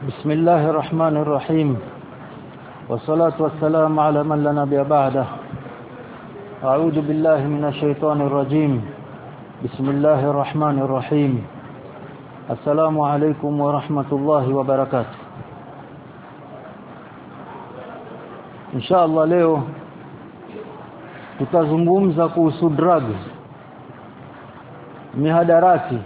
بسم الله الرحمن الرحيم والصلاة والسلام على من لا نبي بعده. أعوذ بالله من الشيطان الرجيم. بسم الله الرحمن الرحيم. السلام عليكم ورحمة الله وبركاته. إن شاء الله leo tutazungumza kuhusu drugs, mihadarati,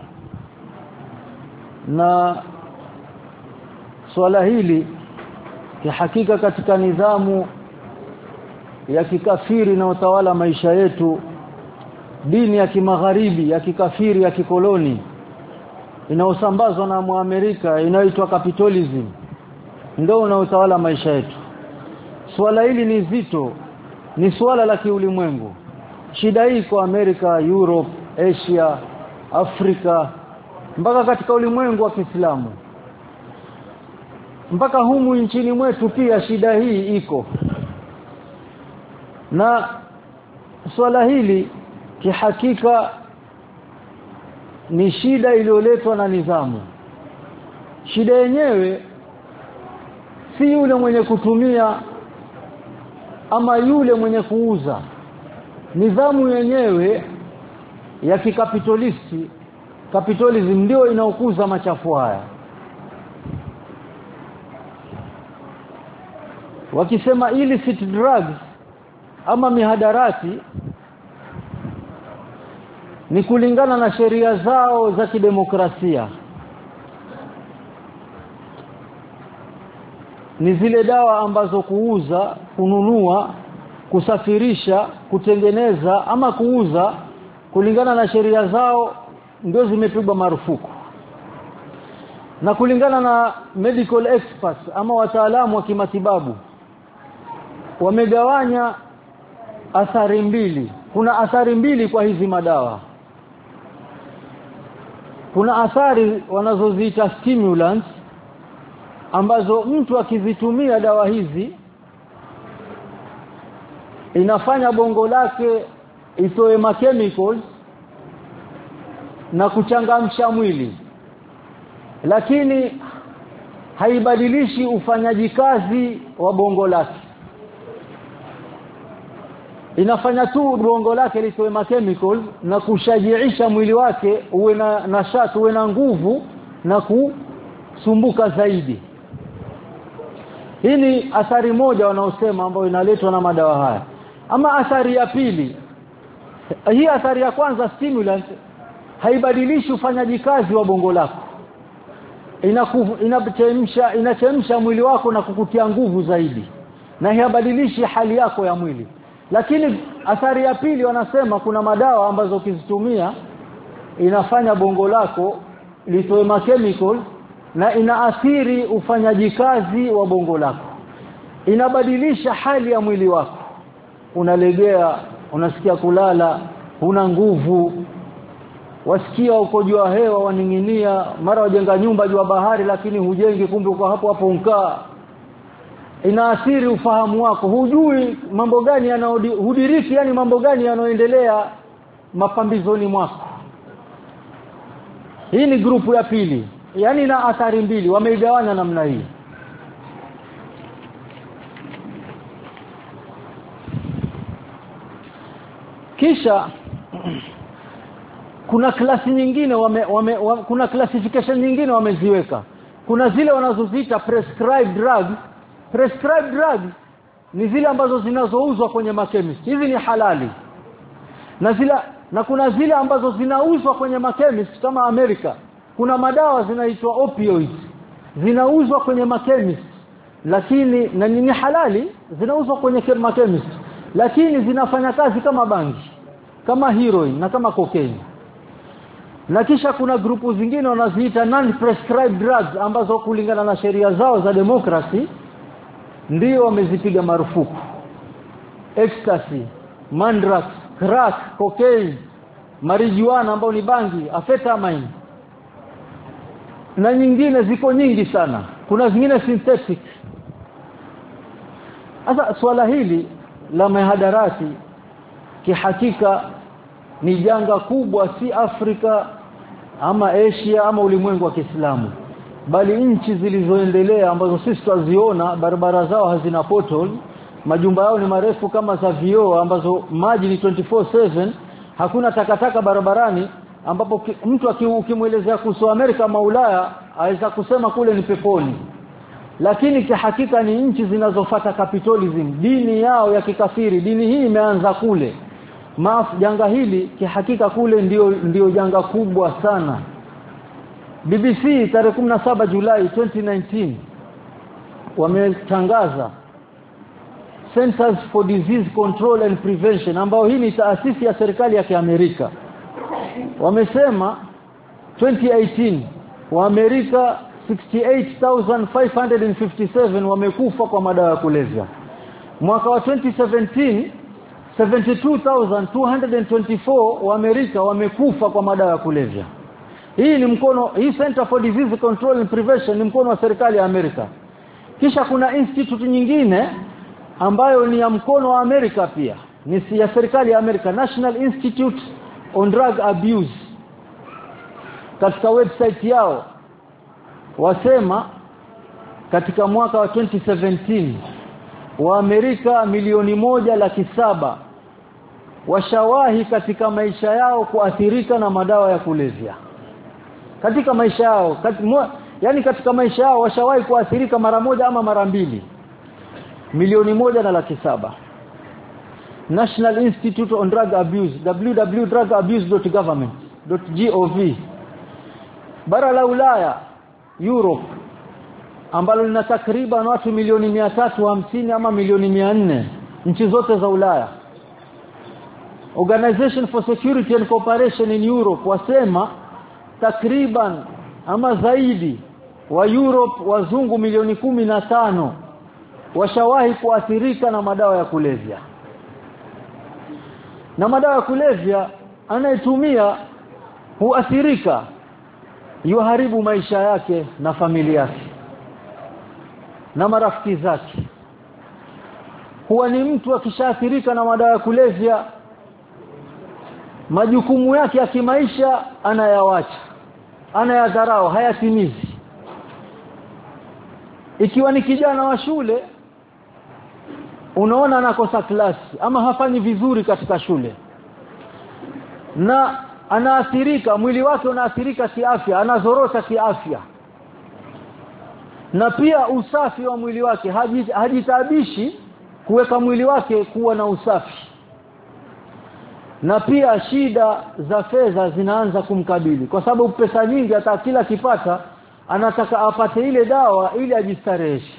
na swala hili kihakika katika nidhamu ya kikafiri na utawala maisha yetu, dini ya kimagharibi ya kikafiri ya kikoloni inaosambazwa na Muamerika inaitwa capitalism ndio unaotawala maisha yetu. Swala hili ni zito, ni swala la kiulimwengu. Shida hii kwa Amerika, Europe, Asia, Afrika, mpaka katika ulimwengu wa Kiislamu, mpaka humu nchini mwetu pia shida hii iko. Na swala hili kihakika ni shida iliyoletwa na nidhamu. Shida yenyewe si yule mwenye kutumia ama yule mwenye kuuza. Nidhamu yenyewe ya kikapitalisti, capitalism ndio inaokuza machafu haya. Wakisema illicit drugs ama mihadarati ni kulingana na sheria zao za kidemokrasia. Ni zile dawa ambazo kuuza, kununua, kusafirisha, kutengeneza ama kuuza kulingana na sheria zao ndio zimepigwa marufuku. Na kulingana na medical experts ama wataalamu wa kimatibabu, wamegawanya athari mbili. Kuna athari mbili kwa hizi madawa. Kuna athari wanazoziita stimulants, ambazo mtu akizitumia dawa hizi inafanya bongo lake itoe chemicals na kuchangamsha mwili, lakini haibadilishi ufanyaji kazi wa bongo lake. Inafanya tu bongo lake litoe chemicals na kushajiisha mwili wake uwe na nashati, uwe na nguvu na kusumbuka zaidi. Hii ni athari moja wanaosema ambayo inaletwa na madawa haya. Ama athari ya pili, hii athari ya kwanza, stimulant, haibadilishi ufanyaji kazi wa bongo lako. Inachemsha mwili wako na kukutia nguvu zaidi, na haibadilishi hali yako ya mwili. Lakini athari ya pili wanasema kuna madawa ambazo ukizitumia inafanya bongo lako litoe chemicals na inaathiri ufanyaji kazi wa bongo lako. Inabadilisha hali ya mwili wako. Unalegea, unasikia kulala, huna nguvu, wasikia uko juu ya hewa waninginia, mara wajenga nyumba juu ya bahari lakini hujengi, kumbe uko hapo hapo unkaa. Inaathiri ufahamu wako, hujui mambo gani hudiriki, yani mambo gani yanayoendelea mapambizoni mwako. Hii ni grupu ya pili, yani na athari mbili, wameigawanya namna hii. Kisha kuna klasi nyingine kuna classification nyingine wameziweka. Kuna zile wanazoziita prescribed drugs. Prescribed drugs ni zile ambazo zinazouzwa kwenye chemist. Hizi ni halali. Na kuna zile ambazo zinauzwa kwenye chemist kama Amerika. Kuna madawa zinaitwa opioids, zinauzwa kwenye chemist, lakini na ni halali, zinauzwa kwenye chemist, lakini zinafanya kazi kama bangi, kama heroin na kama cocaine. Na kisha kuna grupu zingine wanaziita non prescribed drugs, ambazo kulingana na sheria zao za demokrasi ndio wamezipiga marufuku. Ecstasy, mandrax, crack, cocaine, marijuana ambao ni bangi, amphetamine, na nyingine ziko nyingi sana. Kuna zingine synthetic. Sasa swala hili la mihadarati kihakika ni janga kubwa, si Afrika ama Asia ama ulimwengu wa Kiislamu. bali nchi zilizoendelea ambazo sisi tuziona barabara zao hazina pothole, majumba yao ni marefu kama za vioo ambazo maji ni 24/7, hakuna takataka barabarani, ambapo mtu ukimwelezea kuhusu Amerika ama Ulaya aweza kusema kule ni peponi. Lakini kihakika ni nchi zinazofuata capitalism, dini yao ya kikafiri. Dini hii imeanza kule. Janga hili kihakika kule ndio janga kubwa sana. BBC tarehe 17 Julai 2019 wametangaza Centers for Disease Control and Prevention, ambao hii ni taasisi ya serikali ya Kiamerika. Wamesema 2018 wa Amerika 68,557 wamekufa kwa madawa ya kulevya. Mwaka wa 2017 72,224 wa Amerika wamekufa kwa madawa ya kulevya. Hii Center for Disease Control and Prevention ni mkono wa serikali ya Amerika. Kisha kuna institute nyingine ambayo ni ya mkono wa Amerika pia, ni ya serikali ya Amerika, National Institute on Drug Abuse. Katika website yao wasema katika mwaka wa 2017 wa Amerika 1,700,000 washawahi katika maisha yao kuathirika na madawa ya kulevya. Katika maisha yao, katika maisha yao washawahi kuathirika mara moja ama mara mbili. 1,700,000. National Institute on Drug Abuse, www.drugabuse.government.gov. Bara la Ulaya, Europe, ambalo lina takriban watu 350,000 ama 400,000, nchi zote za Ulaya. Organization for Security and Cooperation in Europe wasema takriban ama zaidi wa Europe wazungu 15,000,000 washawahi kuathirika na madawa ya kulevya. Na madawa ya kulevya anayetumia huathirika, yuharibu maisha yake na familia yake na marafiki zake. Huwa ni mtu akishaathirika na madawa ya kulevya, majukumu yake ya kimaisha anayawacha, anayadharau, hayatimizi. Ikiwa ni kijana wa shule, unaona anakosa klasi ama hafanyi vizuri katika shule, na anaathirika, mwili wake unaathirika kiafya, anazorota kiafya. Na pia usafi wa mwili wake, hajitabishi kuweka mwili wake kuwa na usafi. Na pia shida za fedha zinaanza kumkabili, kwa sababu pesa nyingi hata kila kipata anataka apate ile dawa ili ajistareheshe.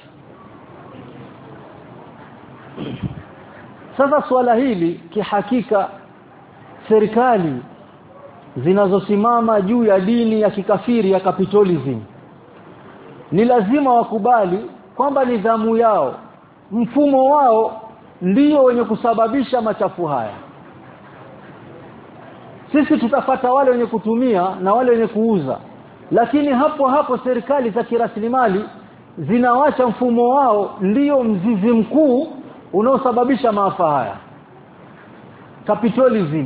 Sasa swala hili kihakika serikali zinazosimama juu ya dini ya kikafiri ya capitalism ni lazima wakubali kwamba nidhamu yao, mfumo wao ndio wenye kusababisha machafu haya. Sisi tutafata wale wenye kutumia na wale wenye kuuza, lakini hapo serikali za kiraslimali zinawacha mfumo wao ndio mzizi mkuu unaosababisha maafa haya. Capitalism,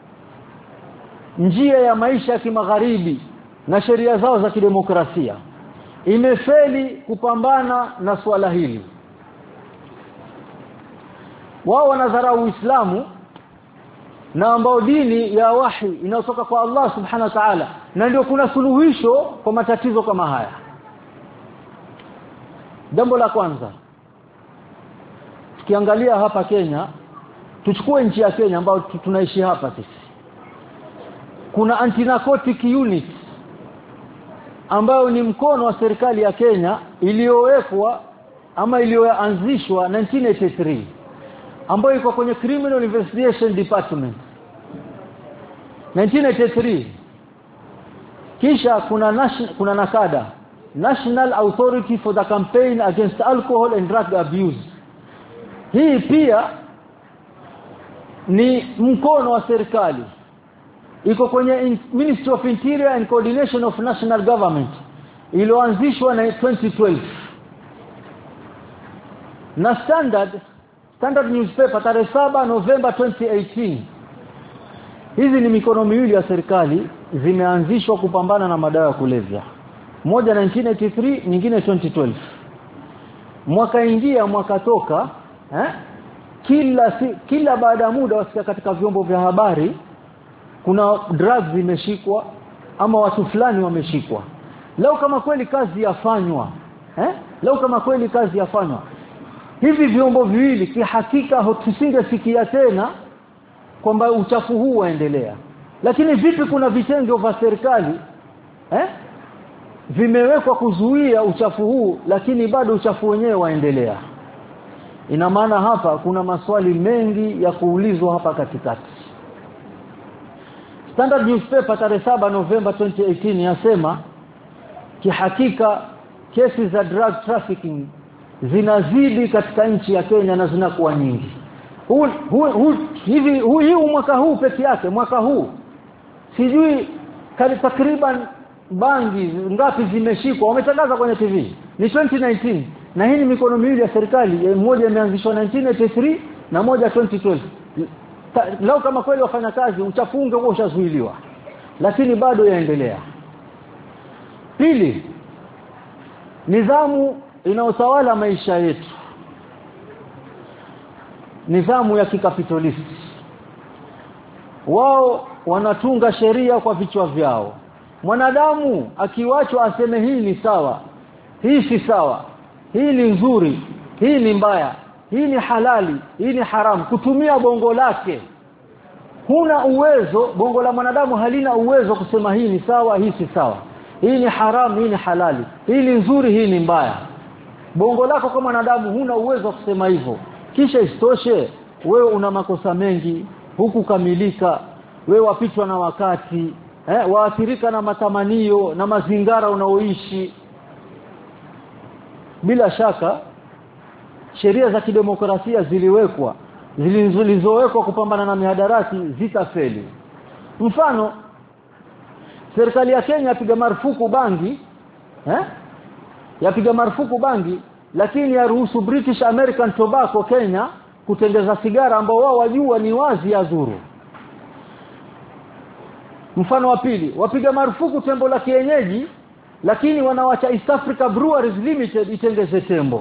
njia ya maisha ya kimagharibi na sheria zao za kidemokrasia imefeli kupambana na swala hili. Wao wanadharau Uislamu na ambao dini ya wahi inayotoka kwa Allah subhanahu wa ta'ala, na ndio kuna suluhisho kwa matatizo kama haya. Jambo la kwanza, tukiangalia hapa Kenya, tuchukue nchi ya Kenya ambayo tunaishi hapa sisi. Kuna anti-narcotic unit ambayo ni mkono wa serikali ya Kenya iliyowekwa ama iliyoanzishwa 1983, ambayo iko kwenye Criminal Investigation Department 1983. Kisha kuna NACADA, National Authority for the Campaign Against Alcohol and Drug Abuse. Hii pia ni mkono wa serikali, iko kwenye Ministry of Interior and Coordination of National Government, iliyoanzishwa na 2012. Na Standard newspaper tarehe 7 November 2018. Hizi ni mikono miwili ya serikali zimeanzishwa kupambana na madawa ya kulevya. moja 1983, nyingine 2012. Mwaka ingia mwaka toka, kila baada ya muda wasikia katika vyombo vya habari kuna drugs zimeshikwa ama watu fulani wameshikwa. Leo kama kweli kazi yafanywa, leo kama kweli kazi yafanywa, hivi vyombo viwili kihakika tusingesikia tena kwamba uchafu huu waendelea. Lakini vipi kuna vitengo vya serikali vimewekwa kuzuia uchafu huu, lakini bado uchafu wenyewe waendelea? Ina maana hapa kuna maswali mengi ya kuulizwa hapa katikati. Standard Newspaper tarehe 7 Novemba 2018 yasema kihakika kesi za drug trafficking zinazidi katika nchi ya Kenya na zinakuwa nyingi. Hii mwaka huu peke yake, mwaka huu sijui takriban bangi ngapi zimeshikwa, wametangaza kwenye TV. Ni 2019 na hii ni mikono miwili ya serikali, mmoja imeanzishwa 1983 na moja 2012. Lao kama kweli wafanya kazi uchafunge huo ushazuiliwa, lakini bado yaendelea. Pili, nidhamu inaotawala maisha yetu, nidhamu ya kikapitalisti. Wao wanatunga sheria kwa vichwa vyao. Mwanadamu akiwachwa aseme hii ni sawa, hii si sawa, hii ni nzuri, hii ni mbaya, hii ni halali, hii ni haramu, kutumia bongo lake. Huna uwezo, bongo la mwanadamu halina uwezo kusema hii ni sawa, hii si sawa, hii ni haramu, hii ni halali, hii ni nzuri, hii ni mbaya. Bongo lako kama mwanadamu huna uwezo kusema hivyo. Kisha isitoshe wewe una makosa mengi, hukukamilika, wewe wapitwa na wakati, waathirika na matamanio na mazingara unaoishi. Bila shaka sheria za kidemokrasia zilizowekwa kupambana na mihadarati zitafeli. Mfano, serikali ya Kenya yapiga marufuku bangi, yapiga marufuku bangi, lakini yaruhusu British American Tobacco Kenya kutengeza sigara ambao wao wajua ni wazi ya dhuru. Mfano wa pili, wapiga marufuku tembo la kienyeji, lakini wanawacha East Africa Breweries Limited itengeze tembo.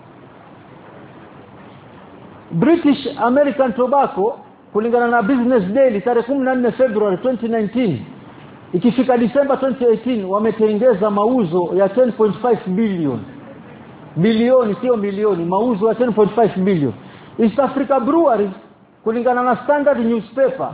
British American Tobacco kulingana na Business Daily tarehe 14 February 2019, ikifika December 2018 wametengeza mauzo ya 10.5 bilioni, sio milioni, mauzo ya 10.5 bilioni. East Africa Breweries kulingana na Standard Newspaper,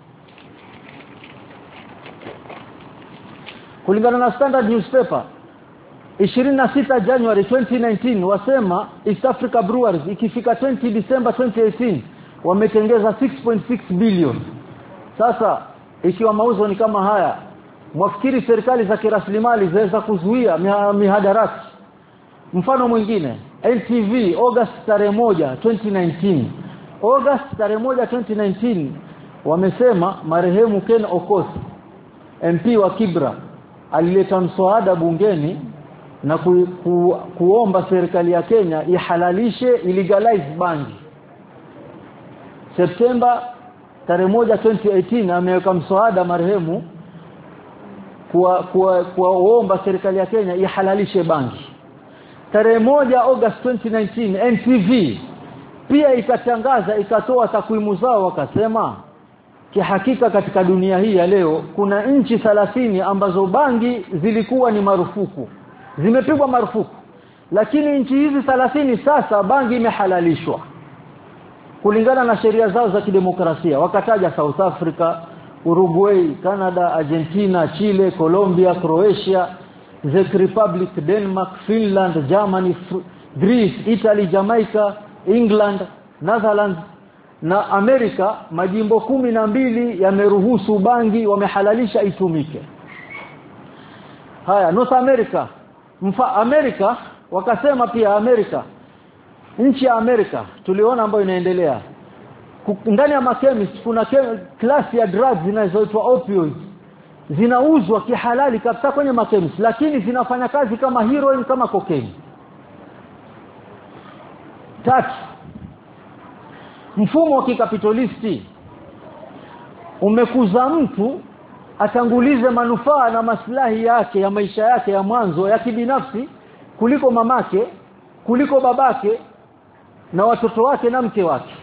kulingana na Standard Newspaper 26 January 2019 wasema East Africa Breweries ikifika 20 December 2018 wametengeza 6.6 bilioni. Sasa ikiwa mauzo ni kama haya, mwafikiri serikali za kiraslimali zaweza kuzuia mihadarati? Mfano mwingine, NTV August tarehe 1 2019, August tarehe 1 2019 wamesema marehemu Ken Okoth MP wa Kibra alileta mswada bungeni na kuomba serikali ya Kenya ihalalishe illegalize bangi. September tarehe 1 2018 ameweka mswada marehemu kuomba serikali ya Kenya ihalalishe bangi. Tarehe 1 August 2019 NTV pia ikatangaza, ikatoa takwimu zao, wakasema kihakika katika dunia hii ya leo kuna nchi 30 ambazo bangi zilikuwa ni marufuku, zimepigwa marufuku, lakini nchi hizi 30 sasa bangi imehalalishwa kulingana na sheria zao za kidemokrasia. Wakataja South Africa, Uruguay, Canada, Argentina, Chile, Colombia, Croatia, Czech Republic, Denmark, Finland, Germany, Greece, Italy, Jamaica, England, Netherlands na Amerika. Majimbo 12 yameruhusu bangi, wamehalalisha itumike. Haya, North America, Amerika wakasema pia Amerika, nchi ya Amerika tuliona ambayo inaendelea ndani ya makemist kuna klasi ya drugs zinazoitwa opioids, zinauzwa kihalali kabisa kwenye makemist, lakini zinafanya kazi kama heroin, kama cocaine. Tatu, mfumo wa kikapitalisti umekuza mtu atangulize manufaa na maslahi yake ya maisha yake ya mwanzo ya kibinafsi kuliko mamake, kuliko babake na watoto wake na mke wake.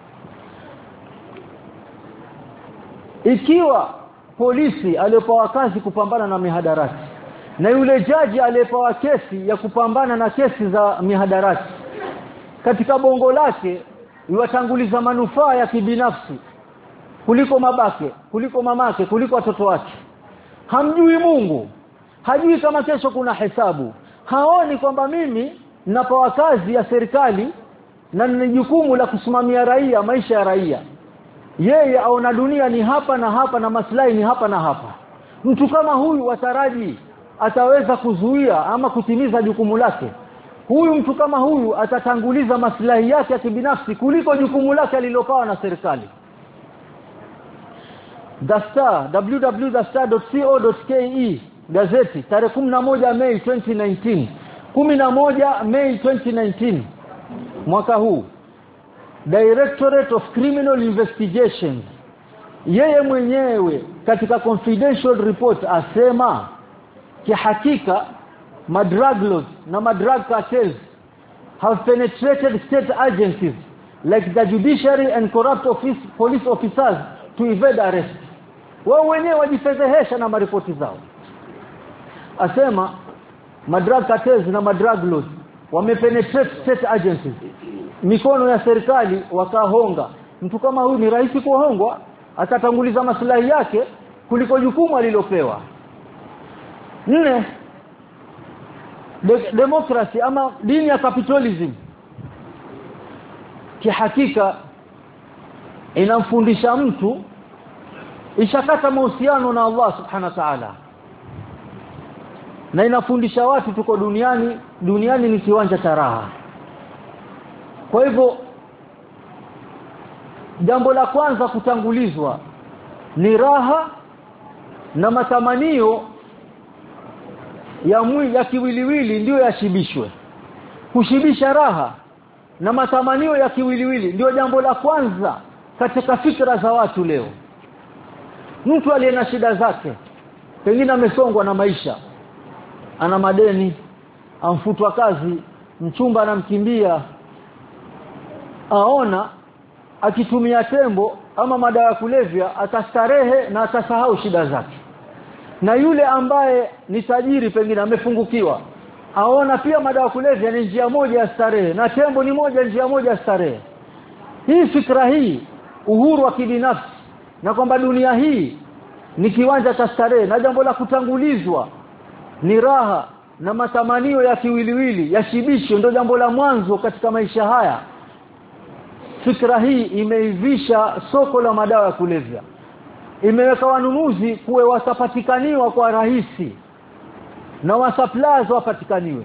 Ikiwa polisi aliyopewa kazi kupambana na mihadarati na yule jaji aliyepewa kesi ya kupambana na kesi za mihadarati, katika bongo lake yuwatanguliza manufaa ya kibinafsi kuliko babake, kuliko mamake, kuliko watoto wake, hamjui Mungu, hajui kama kesho kuna hesabu, haoni kwamba mimi ninapewa kazi ya serikali na nina jukumu la kusimamia raia, maisha ya raia. Yeye aona dunia ni hapa na hapa na maslahi ni hapa na hapa. Mtu kama huyu wataraji ataweza kuzuia ama kutimiza jukumu lake? Huyu mtu kama huyu atatanguliza maslahi yake ya kibinafsi kuliko jukumu lake alilopewa na serikali. The Star, www.thestar.co.ke, gazeti tarehe 11 Mei 2019, 11 Mei 2019 mwaka huu. Directorate of Criminal Investigations, yeye mwenyewe katika confidential report asema kihakika drug lords na drug cartels have penetrated state agencies like the judiciary and corrupt police officers to evade arrest. Wao wenyewe wajifedhehesha na maripoti zao. Asema drug cartels na drug lords wamepenetrate state agencies, mikono ya serikali wakahonga. Mtu kama huyu ni rahisi kuhongwa, atatanguliza maslahi yake kuliko jukumu alilopewa. 4, democracy ama dini ya capitalism kihakika inamfundisha mtu ishakata mahusiano na Allah subhanahu wa ta'ala, na inafundisha watu tuko duniani ni kiwanja cha raha. Kwa hivyo jambo la kwanza kutangulizwa ni raha na matamanio ya mwili ya kiwiliwili ndio yashibishwe. Kushibisha raha na matamanio ya kiwiliwili ndio jambo la kwanza katika fikra za watu leo. Mtu aliye na shida zake, pengine amesongwa na maisha, ana madeni, amfutwa kazi, mchumba anamkimbia, aona akitumia tembo ama madawa ya kulevya atastarehe na atasahau shida zake. Na yule ambaye ni tajiri pengine amefungukiwa, aona pia madawa ya kulevya ni njia moja ya starehe na tembo ni njia moja ya starehe. Hii fikra hii, uhuru wa kibinafsi na kwamba dunia hii ni kiwanja cha starehe na jambo la kutangulizwa ni raha na matamanio ya kiwiliwili yashibishwe ndio jambo la mwanzo katika maisha haya. Fikra hii imeivisha soko la madawa ya kulevya, imeweka wanunuzi kuwe watapatikaniwa kwa rahisi na wasuppliers wapatikaniwe.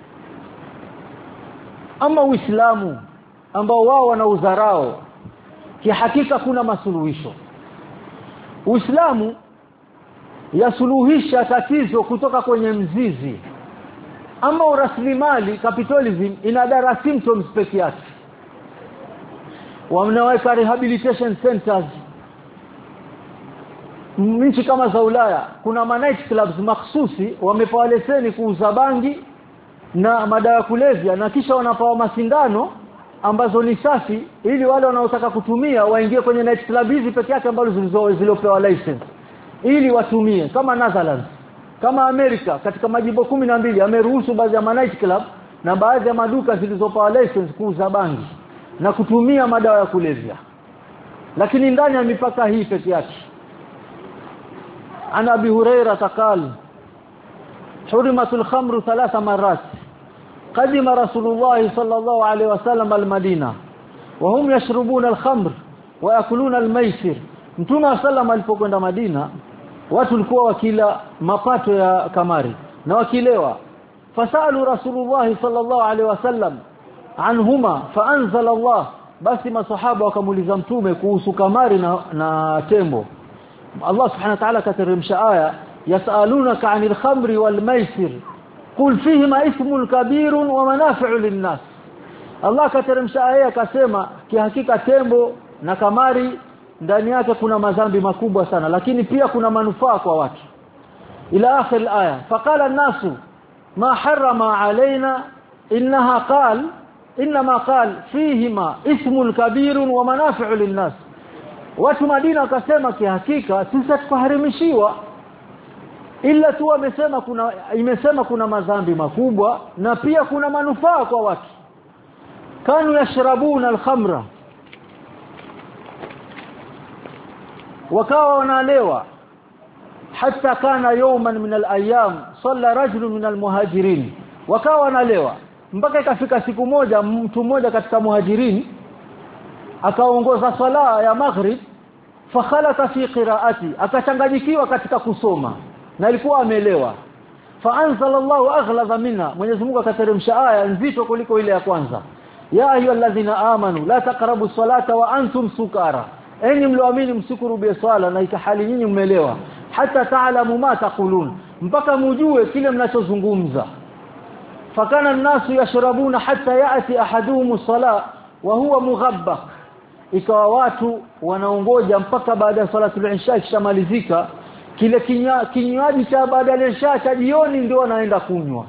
Ama Uislamu ambao wao wana udharao, kihakika kuna masuluhisho. Uislamu yasuluhisha tatizo kutoka kwenye mzizi. Ama uraslimali capitalism inadara symptoms peke yake. Wamnaweka rehabilitation centers. Nchi kama za Ulaya kuna night clubs mahsusi wamepewa leseni kuuza bangi na madawa ya kulevya, na kisha wanapewa masindano ambazo ni safi ili wale wanaotaka kutumia waingie kwenye night club hizi peke yake ambazo zilizopewa license ili watumie. Kama Netherlands, kama Amerika, katika majimbo 12 ameruhusu baadhi ya night club na baadhi ya maduka zilizopewa license kuuza bangi na kutumia madawa ya kulevya, lakini ndani ya mipaka hii peke yake. Ana Abi Huraira taqal hurimatul khamru 3 marat qadima Rasulullah sallallahu alaihi wasallam al-Madina wa hum yashrubuna al-khamr wa yakuluna al-maisir. Mtume sallam alipokwenda Madina, watu walikuwa wakila mapato ya kamari na wakilewa. Fasalu Rasulullah sallallahu alaihi wasallam anhuma faanzala Allah, basi masahaba wakamuuliza mtume kuhusu kamari na tembo. Allah subhanahu wa ta'ala kateremsha aya yasalunaka 'anil khamri wal maisir qul fihima ithmun kabirun wa manafi'u lin-nas. Allah kateremsha aya akasema kihakika tembo na kamari ndani yake kuna madhambi makubwa sana, lakini pia kuna manufaa kwa watu. Ila akhir aya, faqala an-nasu ma harrama alaina inma qal fihima ismun kabirun wa manafi'u lin-nas. Watu Madina wakasema kihakika sisi tukaharimishiwa, ila tu imesema kuna madhambi makubwa na pia kuna manufaa kwa watu. Kanu yashrabuna al-khamra, wakawa wanalewa. Hatta kana yawman min al-ayyam salla rajulun min al-muhajirin, wakawa wanalewa mpaka ikafika siku moja mtu mmoja katika muhajirin akaongoza sala ya maghrib, fakhalata fi qiraati, akachanganyikiwa katika kusoma na alikuwa amelewa. Faanzalallahu aghlaba minha, Mwenyezi Mungu akateremsha aya nzito kuliko ile ya kwanza. Ya ayyuhalladhina amanu la taqrabu salata wa antum sukara, enyi mlioamini msikurubie swala na ikahali nyinyi mmelewa. Hata taalamu ma taqulun, mpaka mujue kile mnachozungumza. Fakana an-nasu yashrabuna hatta ya'ti ahaduhum as-salah wa huwa mughabbaq, ikawa watu wanaongoja mpaka baada ya salatul isha ikishamalizika, kile kinywaji cha baada ya isha cha jioni ndio wanaenda kunywa.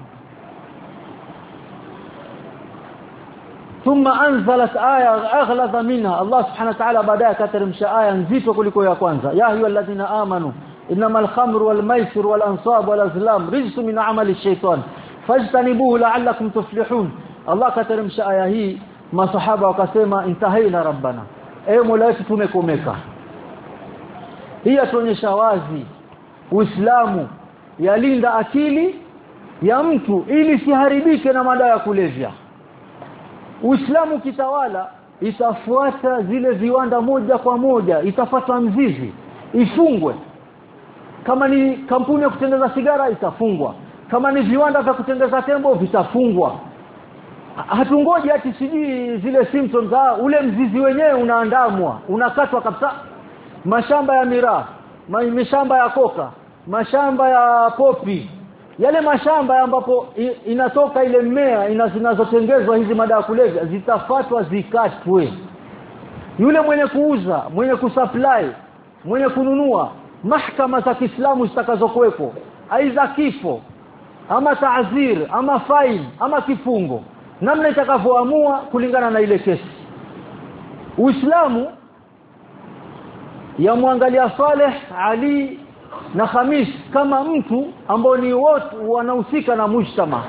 Thumma anzalat aya aghlaba minha, Allah subhanahu wa ta'ala baadaye akateremsha aya nzito kuliko ya kwanza. Ya ayyuhalladhina amanu innamal khamru wal maisir wal ansab wal azlam rijsun min amali ash-shaytan fajtanibuhu la'allakum tuflihun. Allah akateremsha aya hii, masahaba wakasema intahaina rabbana, Mola wetu tumekomeka. Hii atuonyesha wazi Uislamu yalinda akili ya mtu ili siharibike na madawa ya kulevya. Uislamu kitawala itafuata zile viwanda moja kwa moja, itafuata mzizi, ifungwe. Kama ni kampuni ya kutengeneza sigara itafungwa, kama ni viwanda vya kutengeneza tembo vitafungwa. Hatungoji ati siji zile symptoms, ule mzizi wenyewe unaandamwa, unakatwa kabisa. Mashamba ya miraa, mashamba ya koka, mashamba ya popi, yale mashamba ambapo inatoka ile mmea zinazotengezwa hizi madawa kulevya zitafatwa zikatwe. Yule mwenye kuuza, mwenye kusupply, mwenye kununua, mahakama za Kiislamu zitakazokuwepo, aidha kifo ama taazir ama fine ama kifungo, namna itakavyoamua kulingana na ile kesi. Uislamu yamwangalia Saleh, Ali na Khamis kama mtu ambao ni wote wanahusika na mujtama.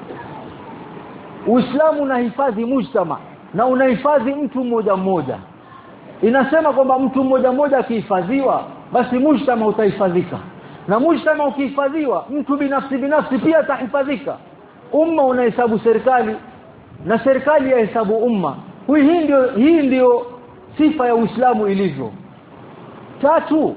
Uislamu unahifadhi mujtama na unahifadhi mtu mmoja mmoja. Inasema kwamba mtu mmoja mmoja akihifadhiwa basi mujtama utahifadhika, na mujtama ukihifadhiwa mtu binafsi pia atahifadhika. Umma unahesabu serikali na serikali yahesabu umma. Hii ndio sifa ya Uislamu ilivyo. Tatu,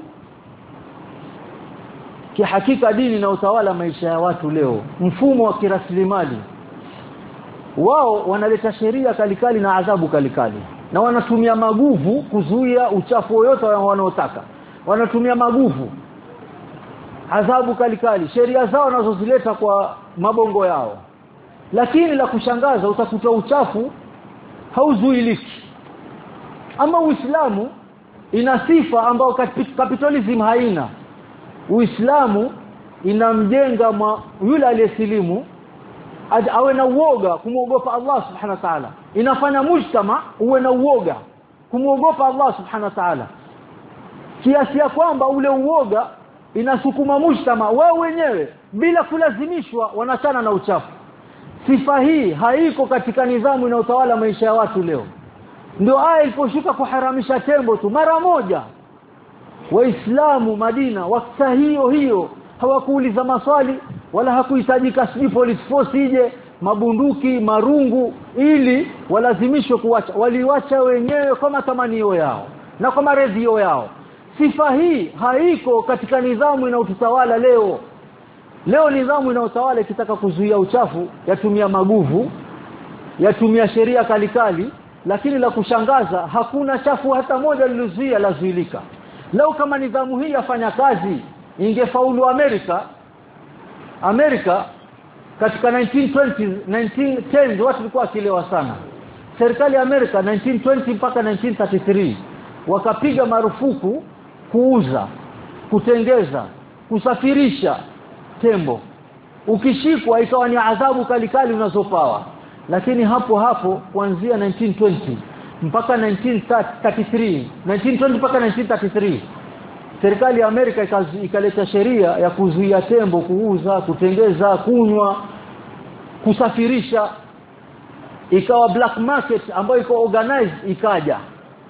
kihakika dini na utawala maisha ya watu leo, mfumo wa kiraslimali. Wao wanaleta sheria kalikali na adhabu kalikali, na wanatumia maguvu kuzuia uchafu wote wanaotaka. Wanatumia maguvu, adhabu kalikali, sheria zao wanazozileta kwa mabongo yao. Lakini la kushangaza utakuta uchafu hauzuiliki. Ama Uislamu ina sifa ambayo capitalism haina. Uislamu inamjenga yule aliyesilimu awe na uoga kumuogopa Allah subhanahu wa ta'ala. Inafanya mujtama uwe na uoga kumuogopa Allah subhanahu wa ta'ala, kiasi ya kwamba ule uoga inasukuma mujtama wao wenyewe bila kulazimishwa wanachana na uchafu. Sifa hii haiko katika nidhamu na utawala maisha ya watu leo. Ndio aya iliposhuka kuharamisha tembo tu mara moja, Waislamu Madina wakati hiyo hawakuuliza maswali wala hakuhitajika sijui police force ije, mabunduki, marungu ili walazimishwe kuacha. Waliwacha wenyewe kama tamanio yao na kama redhio yao. Sifa hii haiko katika nidhamu inayotawala leo. Leo nidhamu inayotawala ikitaka kuzuia uchafu yatumia maguvu, yatumia sheria kalikali, lakini la kushangaza hakuna chafu hata moja lilozuia lazuilika. Leo kama nidhamu hii yafanya kazi ingefaulu Amerika katika 1910 watu walikuwa wakilewa sana. Serikali ya Amerika 1920 mpaka 1933 wakapiga marufuku kuuza, kutengeza, kusafirisha tembo. Ukishikwa ikawa ni adhabu kalikali unazopawa. Lakini hapo hapo kuanzia 1920 mpaka 1920 mpaka 1933 serikali ya Amerika ikaleta sheria ya kuzuia tembo kuuza, kutengeza, kunywa, kusafirisha. Ikawa black market ambayo iko organized ikaja.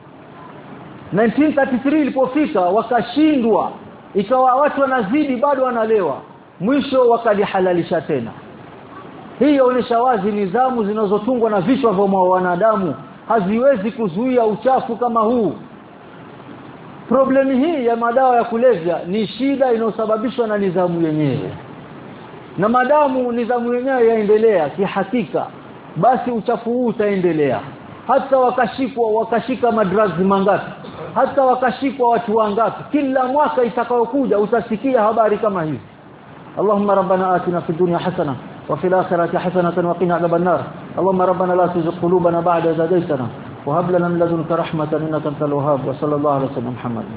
1933 ilipofika wakashindwa, ikawa watu wanazidi bado wanalewa, mwisho wakalihalalisha tena. Hii inaonyesha wazi nidhamu zinazotungwa na vichwa vya wanadamu haziwezi kuzuia uchafu kama huu. Problemi hii ya madawa ya kulevya ni shida inayosababishwa na nidhamu yenyewe. Na madamu nidhamu yenyewe yaendelea kihakika, basi uchafu huu utaendelea. Hata wakashika madrugs mangapi, hata wakashikwa watu wangapi, kila mwaka itakayokuja utasikia habari kama hizi. Allahumma rabbana atina fid dunya hasana wa fil akhirati hasanatan wa qina adhaban nar. Allahumma rabbana la tuzigh qulubana ba'da idh hadaytana wa hab lana min ladunka rahmatan innaka antal wahhab. Wa sallallahu ala sayyidina Muhammad.